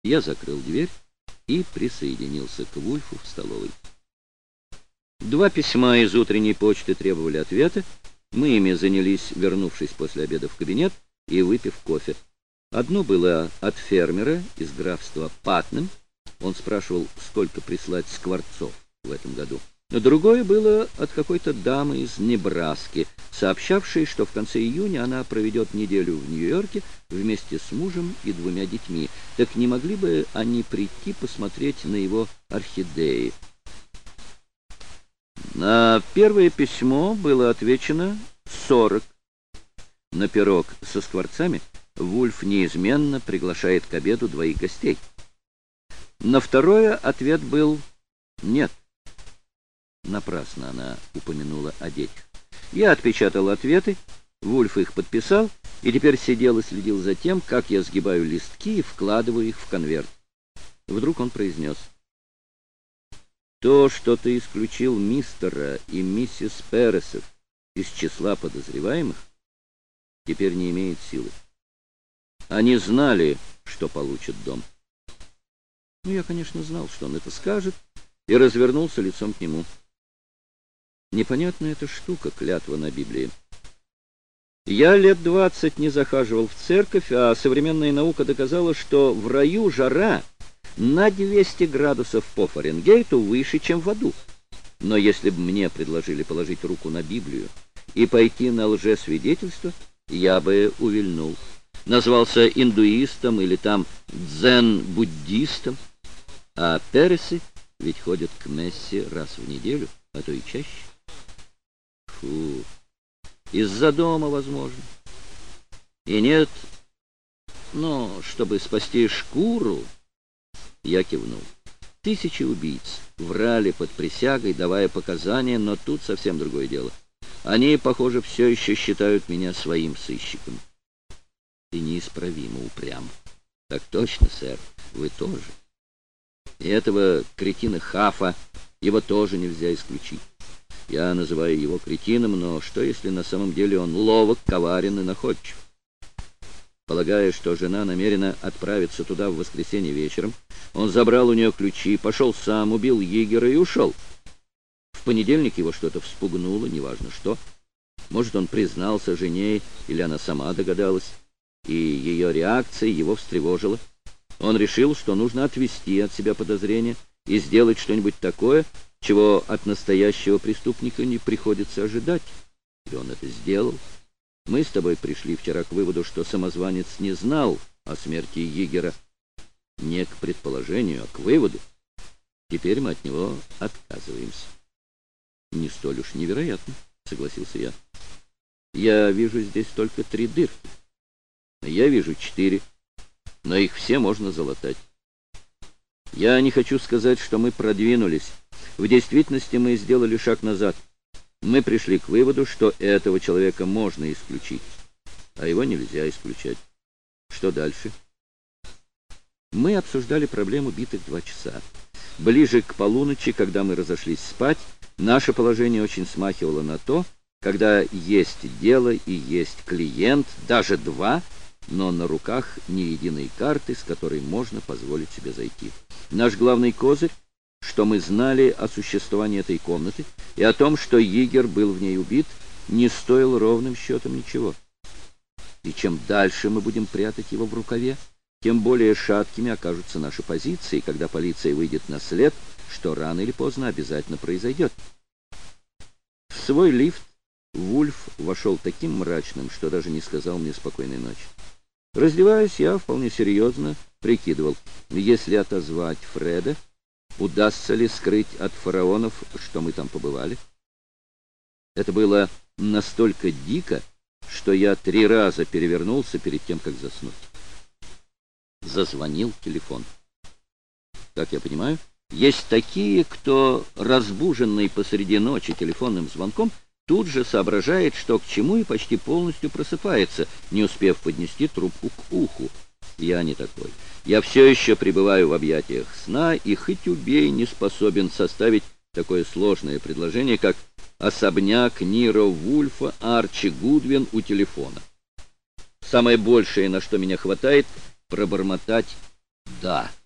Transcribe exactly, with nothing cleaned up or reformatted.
Я закрыл дверь и присоединился к Вульфу в столовой. Два письма из утренней почты требовали ответа. Мы ими занялись, вернувшись после обеда в кабинет и выпив кофе. Одно было от фермера из графства Патнем. Он спрашивал, сколько прислать скворцов в этом году. Другое было от какой-то дамы из Небраски, сообщавшей, что в конце июня она проведет неделю в Нью-Йорке вместе с мужем и двумя детьми. Так не могли бы они прийти посмотреть на его орхидеи? На первое письмо было отвечено сорок. На пирог со скворцами Вульф неизменно приглашает к обеду двоих гостей. На второе ответ был «нет». Напрасно она упомянула о детях. Я отпечатал ответы, Вульф их подписал, и теперь сидел и следил за тем, как я сгибаю листки и вкладываю их в конверт. Вдруг он произнес: «То, что ты исключил мистера и миссис Пересов из числа подозреваемых, теперь не имеет силы. Они знали, что получат дом». Ну, я, конечно, знал, что он это скажет, и развернулся лицом к нему. Непонятная эта штука, клятва на Библии. Я лет двадцать не захаживал в церковь, а современная наука доказала, что в раю жара на двести градусов по Фаренгейту выше, чем в аду. Но если бы мне предложили положить руку на Библию и пойти на лжесвидетельство, я бы увильнул. Назвался индуистом или там дзен-буддистом, а Пересы ведь ходят к мессе раз в неделю, а то и чаще. Фу, из-за дома, возможно. И нет, но чтобы спасти шкуру... Я кивнул. Тысячи убийц врали под присягой, давая показания, но тут совсем другое дело. Они, похоже, все еще считают меня своим сыщиком. И неисправимо упрям. Так точно, сэр, вы тоже. И этого кретина Хафа, его тоже нельзя исключить. Я называю его кретином, но что, если на самом деле он ловок, коварен и находчив? Полагая, что жена намерена отправиться туда в воскресенье вечером, он забрал у нее ключи, пошел сам, убил егеря и ушел. В понедельник его что-то вспугнуло, неважно что. Может, он признался жене, или она сама догадалась, и ее реакция его встревожила. Он решил, что нужно отвести от себя подозрения и сделать что-нибудь такое, чего от настоящего преступника не приходится ожидать. И он это сделал. Мы с тобой пришли вчера к выводу, что самозванец не знал о смерти егера. Не к предположению, а к выводу. Теперь мы от него отказываемся. Не столь уж невероятно, согласился я. Я вижу здесь только три дырки. Я вижу четыре, но их все можно залатать. Я не хочу сказать, что мы продвинулись. В действительности мы сделали шаг назад. Мы пришли к выводу, что этого человека можно исключить, а его нельзя исключать. Что дальше? Мы обсуждали проблему битых два часа. Ближе к полуночи, когда мы разошлись спать, наше положение очень смахивало на то, когда есть дело и есть клиент, даже два, но на руках ни единой карты, с которой можно позволить себе зайти. Наш главный козырь, что мы знали о существовании этой комнаты и о том, что егер был в ней убит, не стоил ровным счетом ничего. И чем дальше мы будем прятать его в рукаве, тем более шаткими окажутся наши позиции, когда полиция выйдет на след, что рано или поздно обязательно произойдет. В свой лифт Вульф вошел таким мрачным, что даже не сказал мне спокойной ночи. Раздеваясь, я вполне серьезно прикидывал, если отозвать Фреда, удастся ли скрыть от фараонов, что мы там побывали. Это было настолько дико, что я три раза перевернулся перед тем, как заснуть. Зазвонил телефон. Как я понимаю, есть такие, кто, разбуженный посреди ночи телефонным звонком, тут же соображает, что к чему, и почти полностью просыпается, не успев поднести трубку к уху. Я не такой. Я все еще пребываю в объятиях сна, и хоть убей не способен составить такое сложное предложение, как особняк Ниро Вульфа, Арчи Гудвин у телефона. Самое большее, на что меня хватает, пробормотать Да.